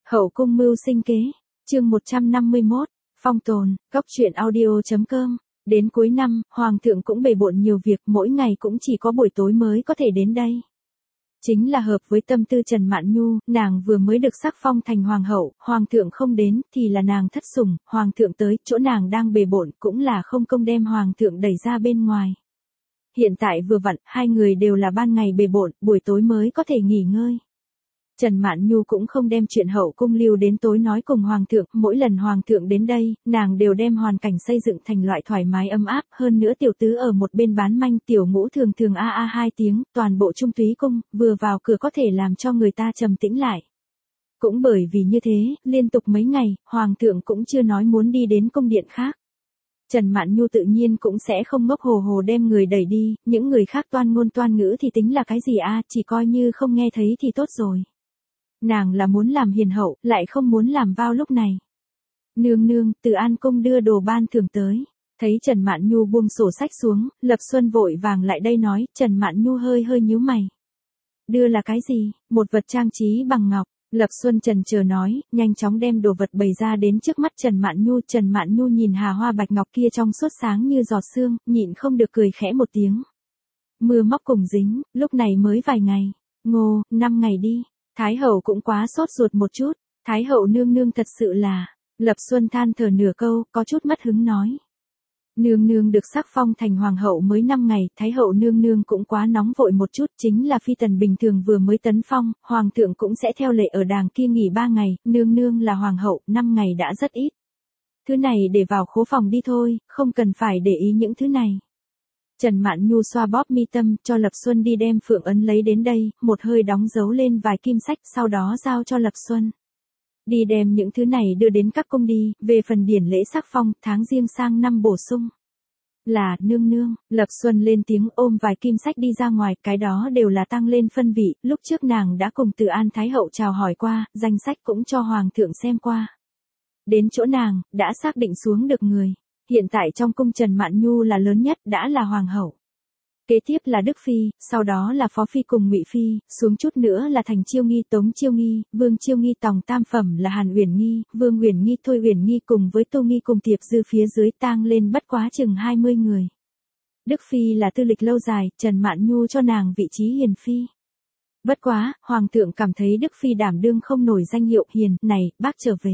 Hậu cung mưu sinh kế, chương 151, phong tồn, góc truyện audio.com. Đến cuối năm, Hoàng thượng cũng bề bộn nhiều việc, mỗi ngày cũng chỉ có buổi tối mới có thể đến đây. Chính là hợp với tâm tư Trần Mạn Nhu, nàng vừa mới được sắc phong thành hoàng hậu, Hoàng thượng không đến, thì là nàng thất sủng, Hoàng thượng tới, chỗ nàng đang bề bộn, cũng là không công đem Hoàng thượng đẩy ra bên ngoài. Hiện tại vừa vặn, hai người đều là ban ngày bề bộn, buổi tối mới có thể nghỉ ngơi. Trần Mạn Nhu cũng không đem chuyện hậu cung lưu đến tối nói cùng Hoàng thượng, mỗi lần Hoàng thượng đến đây, nàng đều đem hoàn cảnh xây dựng thành loại thoải mái ấm áp, hơn nữa tiểu tứ ở một bên bán manh, tiểu ngũ thường thường a a hai tiếng, toàn bộ trung túy cung, vừa vào cửa có thể làm cho người ta trầm tĩnh lại. Cũng bởi vì như thế, liên tục mấy ngày, Hoàng thượng cũng chưa nói muốn đi đến cung điện khác. Trần Mạn Nhu tự nhiên cũng sẽ không ngốc hồ hồ đem người đẩy đi, những người khác toan ngôn toan ngữ thì tính là cái gì a, chỉ coi như không nghe thấy thì tốt rồi. Nàng là muốn làm hiền hậu, lại không muốn làm vào lúc này. Nương nương, từ An cung đưa đồ ban thưởng tới. Thấy Trần Mạn Nhu buông sổ sách xuống, Lập Xuân vội vàng lại đây nói, Trần Mạn Nhu hơi nhíu mày. Đưa là cái gì? Một vật trang trí bằng ngọc. Lập Xuân trần chờ nói, nhanh chóng đem đồ vật bày ra đến trước mắt Trần Mạn Nhu nhìn hà hoa bạch ngọc kia trong suốt sáng như giọt sương, nhịn không được cười khẽ một tiếng. Mưa móc cùng dính, lúc này mới vài ngày. Ngô, 5 ngày đi. Thái hậu cũng quá sốt ruột một chút, Thái hậu nương nương thật sự là, Lập Xuân than thở nửa câu, có chút mất hứng nói. Nương nương được sắc phong thành hoàng hậu mới 5 ngày, Thái hậu nương nương cũng quá nóng vội một chút, chính là phi tần bình thường vừa mới tấn phong, Hoàng thượng cũng sẽ theo lệ ở đàng kia nghỉ 3 ngày, nương nương là hoàng hậu, 5 ngày đã rất ít. Thứ này để vào khố phòng đi thôi, không cần phải để ý những thứ này. Trần Mạn Nhu xoa bóp mi tâm, cho Lập Xuân đi đem phượng ấn lấy đến đây, một hơi đóng dấu lên vài kim sách, sau đó giao cho Lập Xuân. Đi đem những thứ này đưa đến các cung đi, về phần điển lễ sắc phong, tháng riêng sang năm bổ sung. Là, nương nương, Lập Xuân lên tiếng ôm vài kim sách đi ra ngoài, cái đó đều là tăng lên phân vị, lúc trước nàng đã cùng Từ An Thái hậu chào hỏi qua, danh sách cũng cho Hoàng thượng xem qua. Đến chỗ nàng, đã xác định xuống được người. Hiện tại trong cung Trần Mạn Nhu là lớn nhất, đã là hoàng hậu. Kế tiếp là Đức Phi, sau đó là Phó Phi cùng Ngụy Phi, xuống chút nữa là Thành Chiêu Nghi, Tống Chiêu Nghi, Vương Chiêu Nghi, Tòng tam phẩm là Hàn Uyển Nghi, Vương Uyển Nghi, Thôi Uyển Nghi cùng với Tô Nghi cùng Tiệp Dư phía dưới tang lên bất quá chừng 20 người. Đức Phi là tư lịch lâu dài, Trần Mạn Nhu cho nàng vị trí hiền phi. Bất quá, Hoàng thượng cảm thấy Đức Phi đảm đương không nổi danh hiệu hiền, này, bác trở về.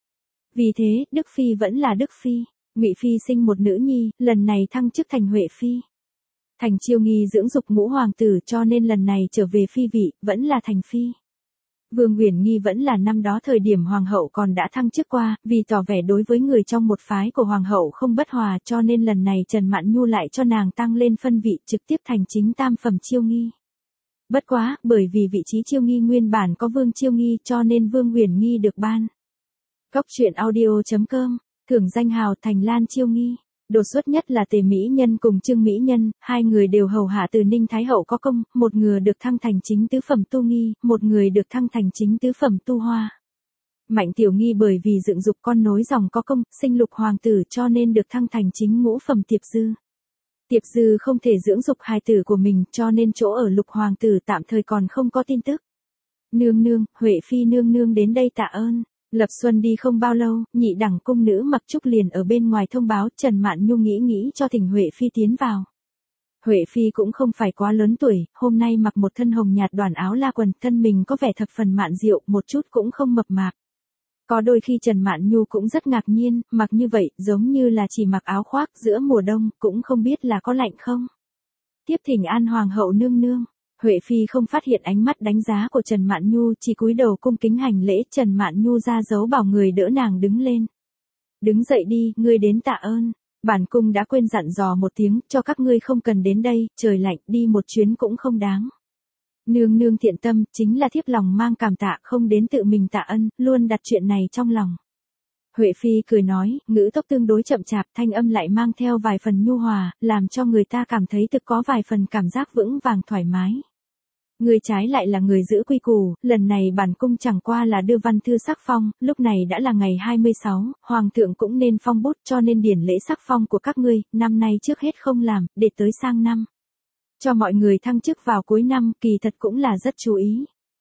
Vì thế, Đức Phi vẫn là Đức Phi. Ngụy Phi sinh một nữ nhi, lần này thăng chức thành Huệ Phi. Thành Chiêu Nghi dưỡng dục ngũ hoàng tử cho nên lần này trở về phi vị, vẫn là thành phi. Vương Uyển Nghi vẫn là năm đó thời điểm hoàng hậu còn đã thăng chức qua, vì tỏ vẻ đối với người trong một phái của hoàng hậu không bất hòa cho nên lần này Trần Mạn Nhu lại cho nàng tăng lên phân vị trực tiếp thành chính tam phẩm Chiêu Nghi. Bất quá, bởi vì vị trí Chiêu Nghi nguyên bản có Vương Chiêu Nghi cho nên Vương Uyển Nghi được ban. Góc truyện audio.com. Thưởng danh hào Thành Lan Chiêu Nghi. Đột xuất nhất là Tề Mỹ Nhân cùng Trương Mỹ Nhân, hai người đều hầu hạ từ Ninh Thái hậu có công, một người được thăng thành chính tứ phẩm Tu Nghi, một người được thăng thành chính tứ phẩm Tu Hoa. Mạnh Tiểu Nghi bởi vì dựng dục con nối dòng có công, sinh lục hoàng tử cho nên được thăng thành chính ngũ phẩm Tiệp Dư. Tiệp Dư không thể dưỡng dục hài tử của mình cho nên chỗ ở lục hoàng tử tạm thời còn không có tin tức. Nương nương, Huệ Phi nương nương đến đây tạ ơn. Lập Xuân đi không bao lâu, nhị đẳng cung nữ Mặc Trúc liền ở bên ngoài thông báo Trần Mạn Nhu nghĩ cho thỉnh Huệ Phi tiến vào. Huệ Phi cũng không phải quá lớn tuổi, hôm nay mặc một thân hồng nhạt đoàn áo la quần, thân mình có vẻ thập phần mạn diệu, một chút cũng không mập mạp. Có đôi khi Trần Mạn Nhu cũng rất ngạc nhiên, mặc như vậy, giống như là chỉ mặc áo khoác giữa mùa đông, cũng không biết là có lạnh không. Tiếp thỉnh an hoàng hậu nương nương. Huệ Phi không phát hiện ánh mắt đánh giá của Trần Mạn Nhu, chỉ cúi đầu cung kính hành lễ, Trần Mạn Nhu ra dấu bảo người đỡ nàng đứng lên. Đứng dậy đi, ngươi đến tạ ơn. Bản cung đã quên dặn dò một tiếng, cho các ngươi không cần đến đây, trời lạnh, đi một chuyến cũng không đáng. Nương nương thiện tâm, chính là thiếp lòng mang cảm tạ, không đến tự mình tạ ân, luôn đặt chuyện này trong lòng. Huệ Phi cười nói, ngữ tốc tương đối chậm chạp, thanh âm lại mang theo vài phần nhu hòa, làm cho người ta cảm thấy thực có vài phần cảm giác vững vàng thoải mái. Người trái lại là người giữ quy củ, lần này bản cung chẳng qua là đưa văn thư sắc phong, lúc này đã là ngày 26, hoàng thượng cũng nên phong bút cho nên điển lễ sắc phong của các ngươi, năm nay trước hết không làm, để tới sang năm. Cho mọi người thăng chức vào cuối năm, kỳ thật cũng là rất chú ý.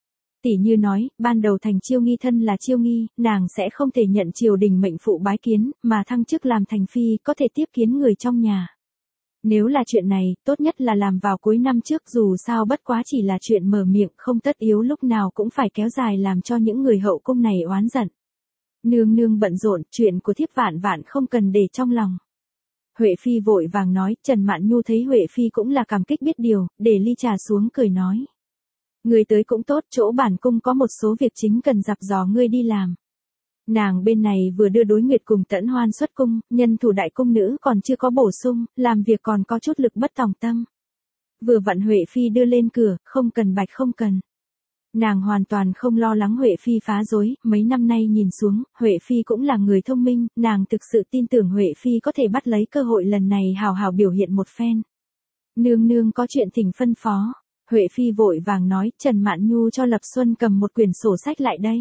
Tỷ như nói, ban đầu thành Chiêu Nghi thân là Chiêu Nghi, nàng sẽ không thể nhận triều đình mệnh phụ bái kiến, mà thăng chức làm thành phi, có thể tiếp kiến người trong nhà. Nếu là chuyện này, tốt nhất là làm vào cuối năm trước, dù sao bất quá chỉ là chuyện mở miệng, không tất yếu lúc nào cũng phải kéo dài làm cho những người hậu cung này oán giận. Nương nương bận rộn, chuyện của thiếp vạn vạn không cần để trong lòng. Huệ Phi vội vàng nói, Trần Mạn Nhu thấy Huệ Phi cũng là cảm kích biết điều, để ly trà xuống cười nói. Người tới cũng tốt, chỗ bản cung có một số việc chính cần dặn dò ngươi đi làm. Nàng bên này vừa đưa Đối Nguyệt cùng Tẫn Hoan xuất cung, nhân thủ đại cung nữ còn chưa có bổ sung, làm việc còn có chút lực bất tòng tâm. Vừa vặn Huệ Phi đưa lên cửa, không cần bạch không cần. Nàng hoàn toàn không lo lắng Huệ Phi phá rối, mấy năm nay nhìn xuống, Huệ Phi cũng là người thông minh, nàng thực sự tin tưởng Huệ Phi có thể bắt lấy cơ hội lần này hào hào biểu hiện một phen. Nương nương có chuyện thỉnh phân phó. Huệ Phi vội vàng nói, Trần Mạn Nhu cho Lập Xuân cầm một quyển sổ sách lại đây.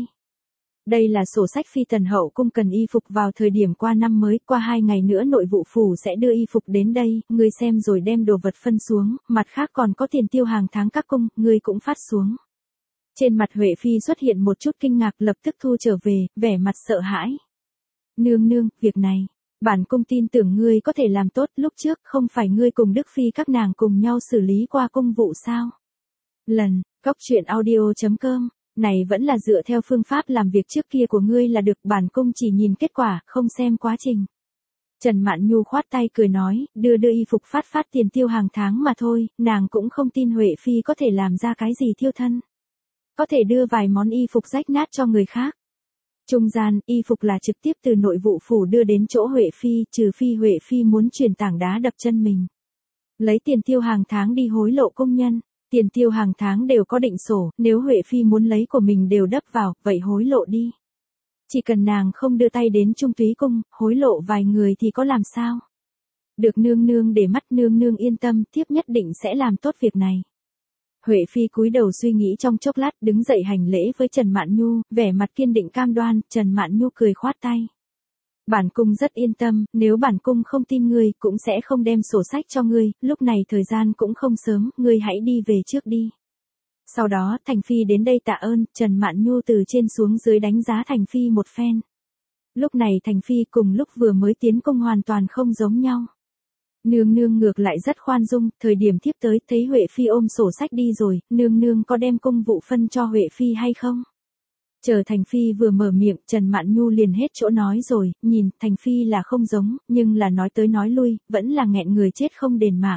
Đây là sổ sách phi tần hậu cung cần y phục vào thời điểm qua năm mới, qua 2 ngày nữa nội vụ phủ sẽ đưa y phục đến đây, ngươi xem rồi đem đồ vật phân xuống, mặt khác còn có tiền tiêu hàng tháng các cung, ngươi cũng phát xuống. Trên mặt Huệ Phi xuất hiện một chút kinh ngạc, lập tức thu trở về, vẻ mặt sợ hãi. Nương nương, việc này, bản cung tin tưởng ngươi có thể làm tốt, lúc trước không phải ngươi cùng Đức Phi các nàng cùng nhau xử lý qua cung vụ sao? Góc truyện audio.com, này vẫn là dựa theo phương pháp làm việc trước kia của ngươi là được, bản cung chỉ nhìn kết quả, không xem quá trình. Trần Mạn Nhu khoát tay cười nói, đưa y phục phát tiền tiêu hàng tháng mà thôi, nàng cũng không tin Huệ Phi có thể làm ra cái gì thiêu thân. Có thể đưa vài món y phục rách nát cho người khác. Trung gian, y phục là trực tiếp từ nội vụ phủ đưa đến chỗ Huệ Phi, trừ phi Huệ Phi muốn chuyển tảng đá đập chân mình. Lấy tiền tiêu hàng tháng đi hối lộ công nhân, tiền tiêu hàng tháng đều có định sổ, nếu Huệ Phi muốn lấy của mình đều đắp vào, vậy hối lộ đi. Chỉ cần nàng không đưa tay đến Trung Túy cung, hối lộ vài người thì có làm sao? Được nương nương để mắt, nương nương yên tâm, tiếp nhất định sẽ làm tốt việc này. Huệ Phi cúi đầu suy nghĩ trong chốc lát, đứng dậy hành lễ với Trần Mạn Nhu, vẻ mặt kiên định cam đoan, Trần Mạn Nhu cười khoát tay. Bản cung rất yên tâm, nếu bản cung không tin ngươi, cũng sẽ không đem sổ sách cho ngươi, lúc này thời gian cũng không sớm, ngươi hãy đi về trước đi. Sau đó, Thành Phi đến đây tạ ơn, Trần Mạn Nhu từ trên xuống dưới đánh giá Thành Phi một phen. Lúc này Thành Phi cùng lúc vừa mới tiến cung hoàn toàn không giống nhau. Nương nương ngược lại rất khoan dung, thời điểm thiếp tới thấy Huệ Phi ôm sổ sách đi rồi, nương nương có đem cung vụ phân cho Huệ Phi hay không? Chờ Thành Phi vừa mở miệng, Trần Mạn Nhu liền hết chỗ nói rồi, nhìn, Thành Phi là không giống, nhưng là nói tới nói lui, vẫn là nghẹn người chết không đền mạng.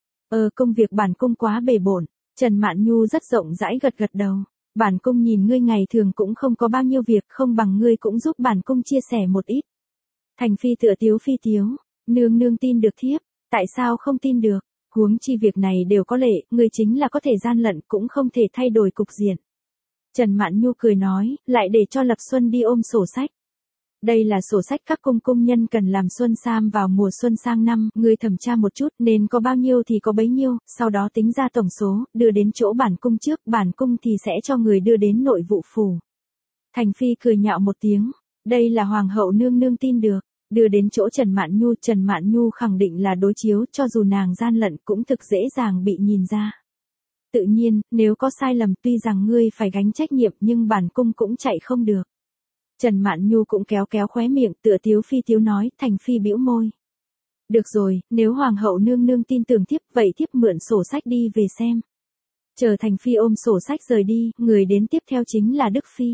Công việc bản cung quá bề bộn, Trần Mạn Nhu rất rộng rãi gật gật đầu. Bản cung nhìn ngươi ngày thường cũng không có bao nhiêu việc, không bằng ngươi cũng giúp bản cung chia sẻ một ít. Thành Phi tựa tiếu phi tiếu, nương nương tin được thiếp, tại sao không tin được, huống chi việc này đều có lệ, ngươi chính là có thể gian lận cũng không thể thay đổi cục diện. Trần Mạn Nhu cười nói, lại để cho Lập Xuân đi ôm sổ sách. Đây là sổ sách các cung nhân cần làm xuân sam vào mùa xuân sang năm, ngươi thẩm tra một chút, nên có bao nhiêu thì có bấy nhiêu, sau đó tính ra tổng số, đưa đến chỗ bản cung trước, bản cung thì sẽ cho người đưa đến nội vụ phủ. Thành Phi cười nhạo một tiếng, đây là hoàng hậu nương nương tin được, đưa đến chỗ Trần Mạn Nhu khẳng định là đối chiếu, cho dù nàng gian lận cũng thực dễ dàng bị nhìn ra. Tự nhiên, nếu có sai lầm tuy rằng ngươi phải gánh trách nhiệm nhưng bản cung cũng chạy không được. Trần Mạn Nhu cũng kéo khóe miệng tựa tiếu phi tiếu nói, Thành Phi bĩu môi. Được rồi, nếu hoàng hậu nương nương tin tưởng thiếp, vậy thiếp mượn sổ sách đi về xem. Chờ Thành Phi ôm sổ sách rời đi, người đến tiếp theo chính là Đức Phi.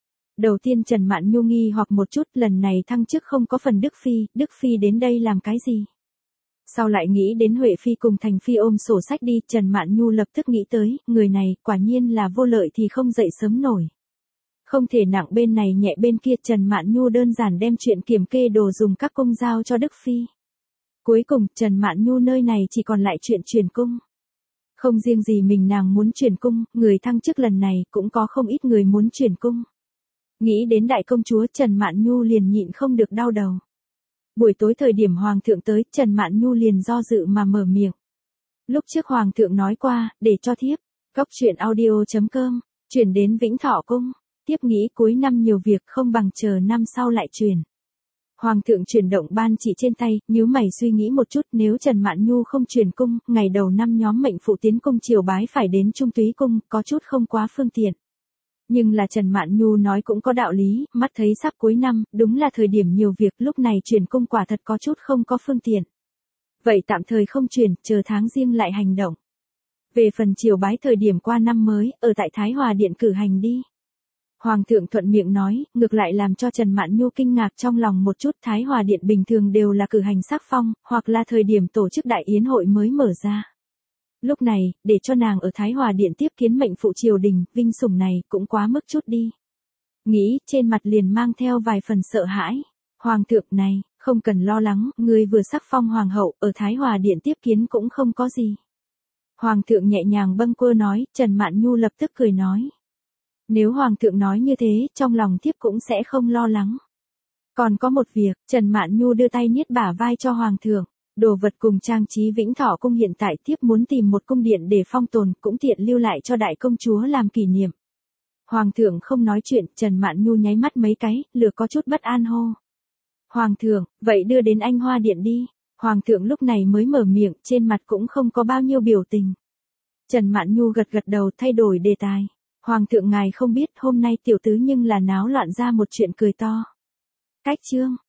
Đầu tiên Trần Mạn Nhu nghi hoặc một chút, lần này thăng chức không có phần Đức Phi đến đây làm cái gì? Sau lại nghĩ đến Huệ Phi cùng Thành Phi ôm sổ sách đi, Trần Mạn Nhu lập tức nghĩ tới, người này quả nhiên là vô lợi thì không dậy sớm nổi. Không thể nặng bên này nhẹ bên kia, Trần Mạn Nhu đơn giản đem chuyện kiểm kê đồ dùng các cung giao cho Đức Phi. Cuối cùng, Trần Mạn Nhu nơi này chỉ còn lại chuyện chuyển cung. Không riêng gì mình nàng muốn chuyển cung, người thăng chức lần này cũng có không ít người muốn chuyển cung. Nghĩ đến đại công chúa, Trần Mạn Nhu liền nhịn không được đau đầu. Buổi tối thời điểm hoàng thượng tới, Trần Mạn Nhu liền do dự mà mở miệng. Lúc trước hoàng thượng nói qua, để cho thiếp, góc truyện audio.com, chuyển đến Vĩnh Thọ cung, tiếp nghĩ cuối năm nhiều việc không bằng chờ năm sau lại chuyển. Hoàng thượng chuyển động ban chỉ trên tay, nhíu mày suy nghĩ một chút, nếu Trần Mạn Nhu không chuyển cung, ngày đầu năm nhóm mệnh phụ tiến cung triều bái phải đến Trung Túy cung, có chút không quá phương tiện. Nhưng là Trần Mạn Nhu nói cũng có đạo lý, mắt thấy sắp cuối năm, đúng là thời điểm nhiều việc, lúc này chuyển cung quả thật có chút không có phương tiện. Vậy tạm thời không chuyển, chờ tháng riêng lại hành động. Về phần chiều bái thời điểm qua năm mới, ở tại Thái Hòa Điện cử hành đi. Hoàng thượng thuận miệng nói, ngược lại làm cho Trần Mạn Nhu kinh ngạc trong lòng một chút. Thái Hòa Điện bình thường đều là cử hành sắc phong, hoặc là thời điểm tổ chức đại yến hội mới mở ra. Lúc này, để cho nàng ở Thái Hòa Điện tiếp kiến mệnh phụ triều đình, vinh sủng này cũng quá mức chút đi. Nghĩ, trên mặt liền mang theo vài phần sợ hãi. Hoàng thượng này, không cần lo lắng, người vừa sắc phong hoàng hậu, ở Thái Hòa Điện tiếp kiến cũng không có gì. Hoàng thượng nhẹ nhàng bâng quơ nói, Trần Mạn Nhu lập tức cười nói. Nếu Hoàng thượng nói như thế, trong lòng thiếp cũng sẽ không lo lắng. Còn có một việc, Trần Mạn Nhu đưa tay niết bả vai cho Hoàng thượng. Đồ vật cùng trang trí Vĩnh Thọ cung hiện tại thiếp muốn tìm một cung điện để phong tồn, cũng tiện lưu lại cho đại công chúa làm kỷ niệm. Hoàng thượng không nói chuyện, Trần Mạn Nhu nháy mắt mấy cái, lừa có chút bất an hô. Hoàng thượng, vậy đưa đến Anh Hoa Điện đi. Hoàng thượng lúc này mới mở miệng, trên mặt cũng không có bao nhiêu biểu tình. Trần Mạn Nhu gật gật đầu thay đổi đề tài. Hoàng thượng ngài không biết hôm nay tiểu tứ nhưng là náo loạn ra một chuyện cười to. Cách chương.